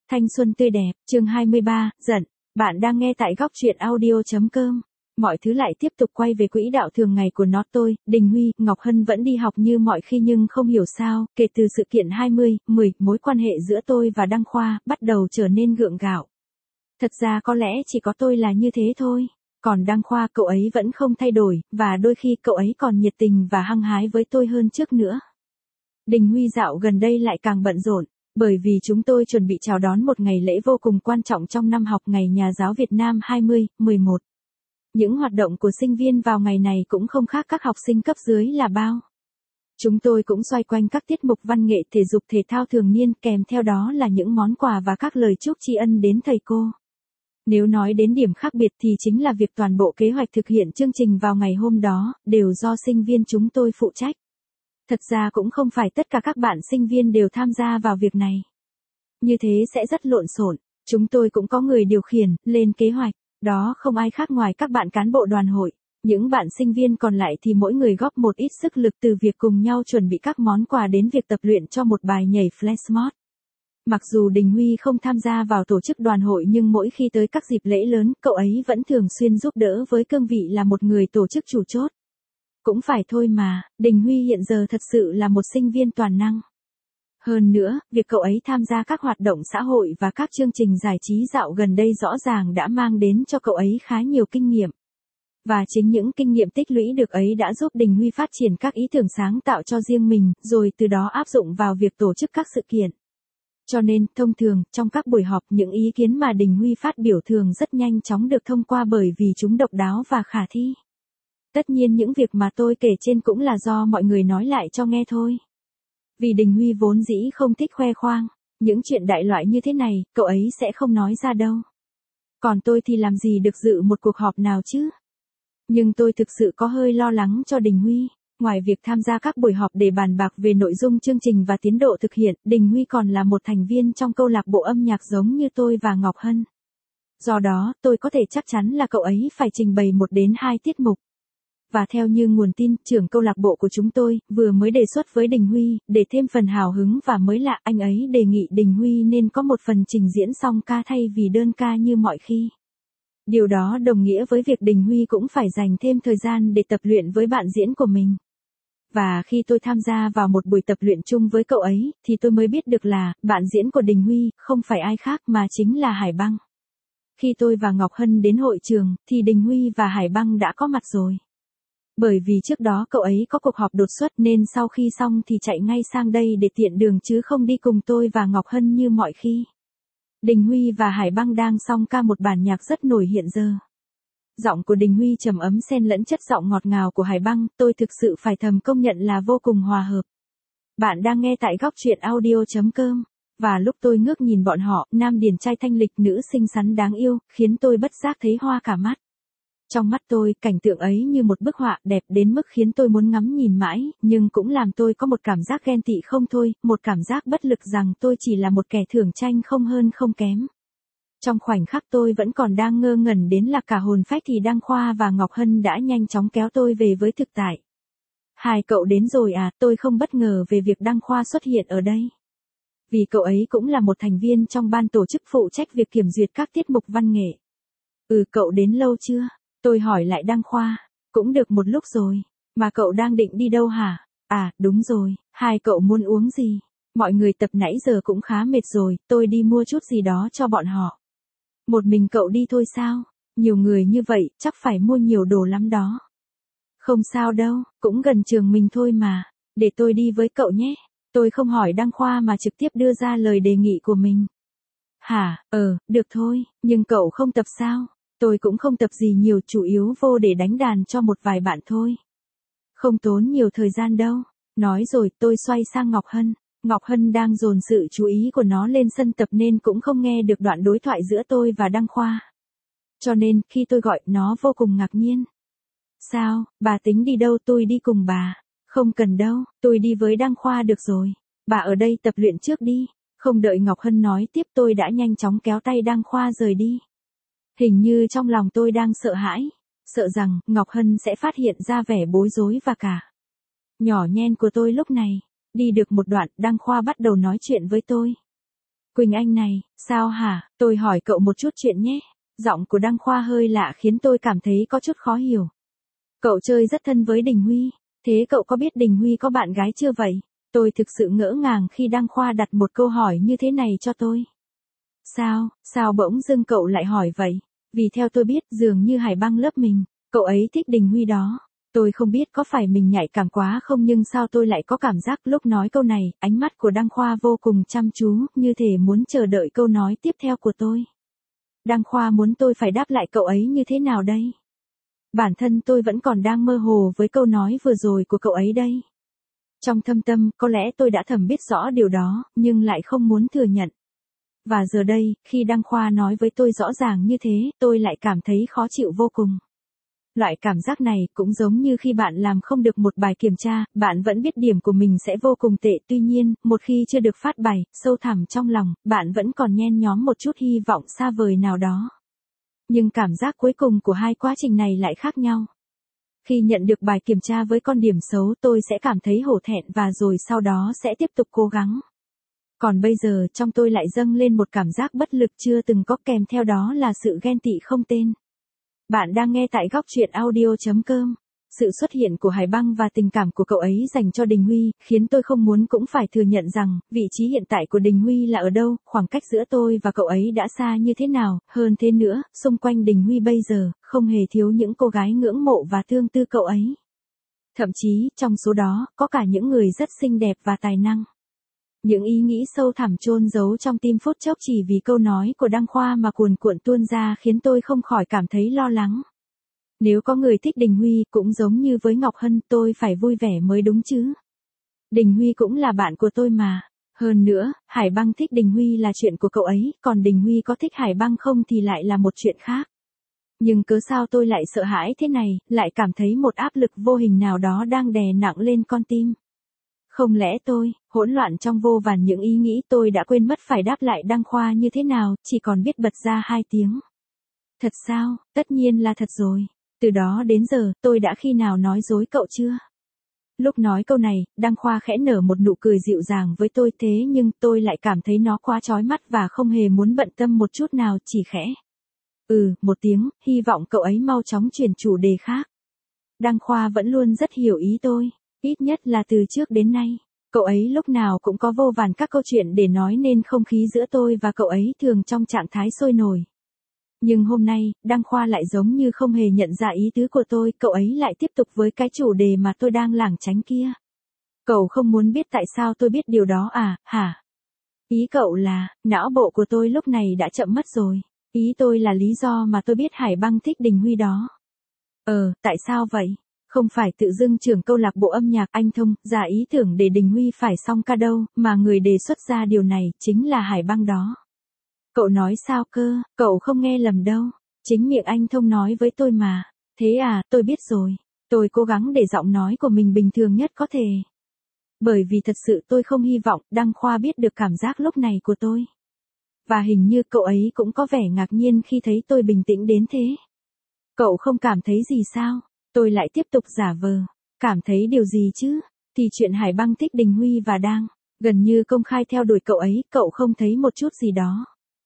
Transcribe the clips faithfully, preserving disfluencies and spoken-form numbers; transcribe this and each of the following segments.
Thanh xuân tươi đẹp, chương hai mươi ba, giận. Bạn đang nghe tại góc truyện audio chấm com. Mọi thứ lại tiếp tục quay về quỹ đạo thường ngày của nó tôi, Đình Huy, Ngọc Hân vẫn đi học như mọi khi nhưng không hiểu sao, kể từ sự kiện hai mươi, mười, mối quan hệ giữa tôi và Đăng Khoa bắt đầu trở nên gượng gạo. Thật ra có lẽ chỉ có tôi là như thế thôi. Còn Đăng Khoa cậu ấy vẫn không thay đổi, và đôi khi cậu ấy còn nhiệt tình và hăng hái với tôi hơn trước nữa. Đình Huy dạo gần đây lại càng bận rộn. Bởi vì chúng tôi chuẩn bị chào đón một ngày lễ vô cùng quan trọng trong năm học Ngày Nhà giáo Việt Nam hai mươi, mười một. Những hoạt động của sinh viên vào ngày này cũng không khác các học sinh cấp dưới là bao. Chúng tôi cũng xoay quanh các tiết mục văn nghệ, thể dục thể thao thường niên, kèm theo đó là những món quà và các lời chúc tri ân đến thầy cô. Nếu nói đến điểm khác biệt thì chính là việc toàn bộ kế hoạch thực hiện chương trình vào ngày hôm đó đều do sinh viên chúng tôi phụ trách. Thật ra cũng không phải tất cả các bạn sinh viên đều tham gia vào việc này. Như thế sẽ rất lộn xộn. Chúng tôi cũng có người điều khiển, lên kế hoạch. Đó không ai khác ngoài các bạn cán bộ đoàn hội. Những bạn sinh viên còn lại thì mỗi người góp một ít sức lực, từ việc cùng nhau chuẩn bị các món quà đến việc tập luyện cho một bài nhảy flash mob. Mặc dù Đình Huy không tham gia vào tổ chức đoàn hội nhưng mỗi khi tới các dịp lễ lớn, cậu ấy vẫn thường xuyên giúp đỡ với cương vị là một người tổ chức chủ chốt. Cũng phải thôi mà, Đình Huy hiện giờ thật sự là một sinh viên toàn năng. Hơn nữa, việc cậu ấy tham gia các hoạt động xã hội và các chương trình giải trí dạo gần đây rõ ràng đã mang đến cho cậu ấy khá nhiều kinh nghiệm. Và chính những kinh nghiệm tích lũy được ấy đã giúp Đình Huy phát triển các ý tưởng sáng tạo cho riêng mình, rồi từ đó áp dụng vào việc tổ chức các sự kiện. Cho nên, thông thường, trong các buổi họp, những ý kiến mà Đình Huy phát biểu thường rất nhanh chóng được thông qua bởi vì chúng độc đáo và khả thi. Tất nhiên những việc mà tôi kể trên cũng là do mọi người nói lại cho nghe thôi. Vì Đình Huy vốn dĩ không thích khoe khoang, những chuyện đại loại như thế này, cậu ấy sẽ không nói ra đâu. Còn tôi thì làm gì được dự một cuộc họp nào chứ? Nhưng tôi thực sự có hơi lo lắng cho Đình Huy. Ngoài việc tham gia các buổi họp để bàn bạc về nội dung chương trình và tiến độ thực hiện, Đình Huy còn là một thành viên trong câu lạc bộ âm nhạc giống như tôi và Ngọc Hân. Do đó, tôi có thể chắc chắn là cậu ấy phải trình bày một đến hai tiết mục. Và theo như nguồn tin, trưởng câu lạc bộ của chúng tôi vừa mới đề xuất với Đình Huy, để thêm phần hào hứng và mới lạ, anh ấy đề nghị Đình Huy nên có một phần trình diễn song ca thay vì đơn ca như mọi khi. Điều đó đồng nghĩa với việc Đình Huy cũng phải dành thêm thời gian để tập luyện với bạn diễn của mình. Và khi tôi tham gia vào một buổi tập luyện chung với cậu ấy, thì tôi mới biết được là, bạn diễn của Đình Huy không phải ai khác mà chính là Hải Băng. Khi tôi và Ngọc Hân đến hội trường, thì Đình Huy và Hải Băng đã có mặt rồi. Bởi vì trước đó cậu ấy có cuộc họp đột xuất nên sau khi xong thì chạy ngay sang đây để tiện đường chứ không đi cùng tôi và Ngọc Hân như mọi khi. Đình Huy và Hải Băng đang song ca một bản nhạc rất nổi hiện giờ. Giọng của Đình Huy trầm ấm xen lẫn chất giọng ngọt ngào của Hải Băng, tôi thực sự phải thầm công nhận là vô cùng hòa hợp. Bạn đang nghe tại góc truyện audio chấm com. Và lúc tôi ngước nhìn bọn họ, nam điển trai thanh lịch, nữ xinh xắn đáng yêu, khiến tôi bất giác thấy hoa cả mắt. Trong mắt tôi, cảnh tượng ấy như một bức họa đẹp đến mức khiến tôi muốn ngắm nhìn mãi, nhưng cũng làm tôi có một cảm giác ghen tị không thôi, một cảm giác bất lực rằng tôi chỉ là một kẻ thưởng tranh không hơn không kém. Trong khoảnh khắc tôi vẫn còn đang ngơ ngẩn đến lạc cả hồn phách thì Đăng Khoa và Ngọc Hân đã nhanh chóng kéo tôi về với thực tại. Hai cậu đến rồi à, tôi không bất ngờ về việc Đăng Khoa xuất hiện ở đây. Vì cậu ấy cũng là một thành viên trong ban tổ chức phụ trách việc kiểm duyệt các tiết mục văn nghệ. Ừ, cậu đến lâu chưa? Tôi hỏi lại Đăng Khoa. Cũng được một lúc rồi. Mà cậu đang định đi đâu hả? À, đúng rồi. Hai cậu muốn uống gì? Mọi người tập nãy giờ cũng khá mệt rồi, tôi đi mua chút gì đó cho bọn họ. Một mình cậu đi thôi sao? Nhiều người như vậy, chắc phải mua nhiều đồ lắm đó. Không sao đâu, cũng gần trường mình thôi mà. Để tôi đi với cậu nhé. Tôi không hỏi Đăng Khoa mà trực tiếp đưa ra lời đề nghị của mình. Hả, ờ, được thôi, nhưng cậu không tập sao? Tôi cũng không tập gì nhiều, chủ yếu vô để đánh đàn cho một vài bạn thôi. Không tốn nhiều thời gian đâu. Nói rồi tôi xoay sang Ngọc Hân. Ngọc Hân đang dồn sự chú ý của nó lên sân tập nên cũng không nghe được đoạn đối thoại giữa tôi và Đăng Khoa. Cho nên, khi tôi gọi, nó vô cùng ngạc nhiên. Sao, bà tính đi đâu? Tôi đi cùng bà. Không cần đâu, tôi đi với Đăng Khoa được rồi. Bà ở đây tập luyện trước đi. Không đợi Ngọc Hân nói tiếp tôi đã nhanh chóng kéo tay Đăng Khoa rời đi. Hình như trong lòng tôi đang sợ hãi. Sợ rằng, Ngọc Hân sẽ phát hiện ra vẻ bối rối và cả nhỏ nhen của tôi lúc này. Đi được một đoạn, Đăng Khoa bắt đầu nói chuyện với tôi. Quỳnh Anh này, sao hả, tôi hỏi cậu một chút chuyện nhé. Giọng của Đăng Khoa hơi lạ khiến tôi cảm thấy có chút khó hiểu. Cậu chơi rất thân với Đình Huy, thế cậu có biết Đình Huy có bạn gái chưa vậy? Tôi thực sự ngỡ ngàng khi Đăng Khoa đặt một câu hỏi như thế này cho tôi. Sao, sao bỗng dưng cậu lại hỏi vậy? Vì theo tôi biết dường như Hải Băng lớp mình, cậu ấy thích Đình Huy đó. Tôi không biết có phải mình nhạy cảm quá không nhưng sao tôi lại có cảm giác lúc nói câu này, ánh mắt của Đăng Khoa vô cùng chăm chú, như thể muốn chờ đợi câu nói tiếp theo của tôi. Đăng Khoa muốn tôi phải đáp lại cậu ấy như thế nào đây? Bản thân tôi vẫn còn đang mơ hồ với câu nói vừa rồi của cậu ấy đây. Trong thâm tâm, có lẽ tôi đã thầm biết rõ điều đó, nhưng lại không muốn thừa nhận. Và giờ đây, khi Đăng Khoa nói với tôi rõ ràng như thế, tôi lại cảm thấy khó chịu vô cùng. Loại cảm giác này cũng giống như khi bạn làm không được một bài kiểm tra, bạn vẫn biết điểm của mình sẽ vô cùng tệ, tuy nhiên, một khi chưa được phát bài, sâu thẳm trong lòng, bạn vẫn còn nhen nhóm một chút hy vọng xa vời nào đó. Nhưng cảm giác cuối cùng của hai quá trình này lại khác nhau. Khi nhận được bài kiểm tra với con điểm xấu tôi sẽ cảm thấy hổ thẹn và rồi sau đó sẽ tiếp tục cố gắng. Còn bây giờ trong tôi lại dâng lên một cảm giác bất lực chưa từng có kèm theo đó là sự ghen tị không tên. Bạn đang nghe tại góc truyện audio chấm com. Sự xuất hiện của Hải Băng và tình cảm của cậu ấy dành cho Đình Huy, khiến tôi không muốn cũng phải thừa nhận rằng, vị trí hiện tại của Đình Huy là ở đâu, khoảng cách giữa tôi và cậu ấy đã xa như thế nào, hơn thế nữa, xung quanh Đình Huy bây giờ, không hề thiếu những cô gái ngưỡng mộ và thương tư cậu ấy. Thậm chí, trong số đó, có cả những người rất xinh đẹp và tài năng. Những ý nghĩ sâu thẳm chôn giấu trong tim phút chốc chỉ vì câu nói của Đăng Khoa mà cuồn cuộn tuôn ra khiến tôi không khỏi cảm thấy lo lắng. Nếu có người thích Đình Huy cũng giống như với Ngọc Hân tôi phải vui vẻ mới đúng chứ. Đình Huy cũng là bạn của tôi mà. Hơn nữa, Hải Băng thích Đình Huy là chuyện của cậu ấy, còn Đình Huy có thích Hải Băng không thì lại là một chuyện khác. Nhưng cớ sao tôi lại sợ hãi thế này, lại cảm thấy một áp lực vô hình nào đó đang đè nặng lên con tim. Không lẽ tôi, hỗn loạn trong vô vàn những ý nghĩ tôi đã quên mất phải đáp lại Đăng Khoa như thế nào, chỉ còn biết bật ra hai tiếng. Thật sao, tất nhiên là thật rồi. Từ đó đến giờ, tôi đã khi nào nói dối cậu chưa? Lúc nói câu này, Đăng Khoa khẽ nở một nụ cười dịu dàng với tôi thế nhưng tôi lại cảm thấy nó quá chói mắt và không hề muốn bận tâm một chút nào, chỉ khẽ. Ừ, một tiếng, hy vọng cậu ấy mau chóng chuyển chủ đề khác. Đăng Khoa vẫn luôn rất hiểu ý tôi, ít nhất là từ trước đến nay. Cậu ấy lúc nào cũng có vô vàn các câu chuyện để nói nên không khí giữa tôi và cậu ấy thường trong trạng thái sôi nổi. Nhưng hôm nay, Đăng Khoa lại giống như không hề nhận ra ý tứ của tôi, cậu ấy lại tiếp tục với cái chủ đề mà tôi đang lảng tránh kia. Cậu không muốn biết tại sao tôi biết điều đó à, hả? Ý cậu là, não bộ của tôi lúc này đã chậm mất rồi. Ý tôi là lý do mà tôi biết Hải Băng thích Đình Huy đó. Ờ, tại sao vậy? Không phải tự dưng trưởng câu lạc bộ âm nhạc Anh Thông ra ý tưởng để Đình Huy phải song ca đâu, mà người đề xuất ra điều này chính là Hải Băng đó. Cậu nói sao cơ, cậu không nghe lầm đâu. Chính miệng anh Thông nói với tôi mà. Thế à, tôi biết rồi. Tôi cố gắng để giọng nói của mình bình thường nhất có thể. Bởi vì thật sự tôi không hy vọng Đăng Khoa biết được cảm giác lúc này của tôi. Và hình như cậu ấy cũng có vẻ ngạc nhiên khi thấy tôi bình tĩnh đến thế. Cậu không cảm thấy gì sao? Tôi lại tiếp tục giả vờ. Cảm thấy điều gì chứ? Thì chuyện Hải Băng thích Đình Huy và đang gần như công khai theo đuổi cậu ấy, cậu không thấy một chút gì đó.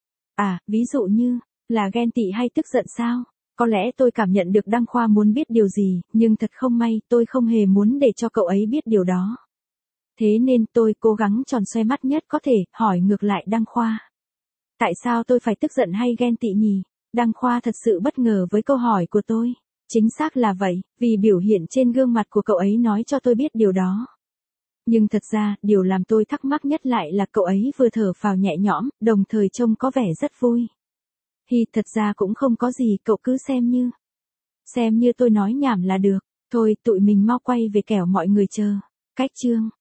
À, ví dụ như, là ghen tị hay tức giận sao? Có lẽ tôi cảm nhận được Đăng Khoa muốn biết điều gì, nhưng thật không may, tôi không hề muốn để cho cậu ấy biết điều đó. Thế nên tôi cố gắng tròn xoe mắt nhất có thể, hỏi ngược lại Đăng Khoa. Tại sao tôi phải tức giận hay ghen tị nhỉ? Đăng Khoa thật sự bất ngờ với câu hỏi của tôi. Chính xác là vậy, vì biểu hiện trên gương mặt của cậu ấy nói cho tôi biết điều đó. Nhưng thật ra, điều làm tôi thắc mắc nhất lại là cậu ấy vừa thở phào nhẹ nhõm, đồng thời trông có vẻ rất vui. Hi, thật ra cũng không có gì, cậu cứ xem như. Xem như tôi nói nhảm là được. Thôi, tụi mình mau quay về kẻo mọi người chờ. Cách chương.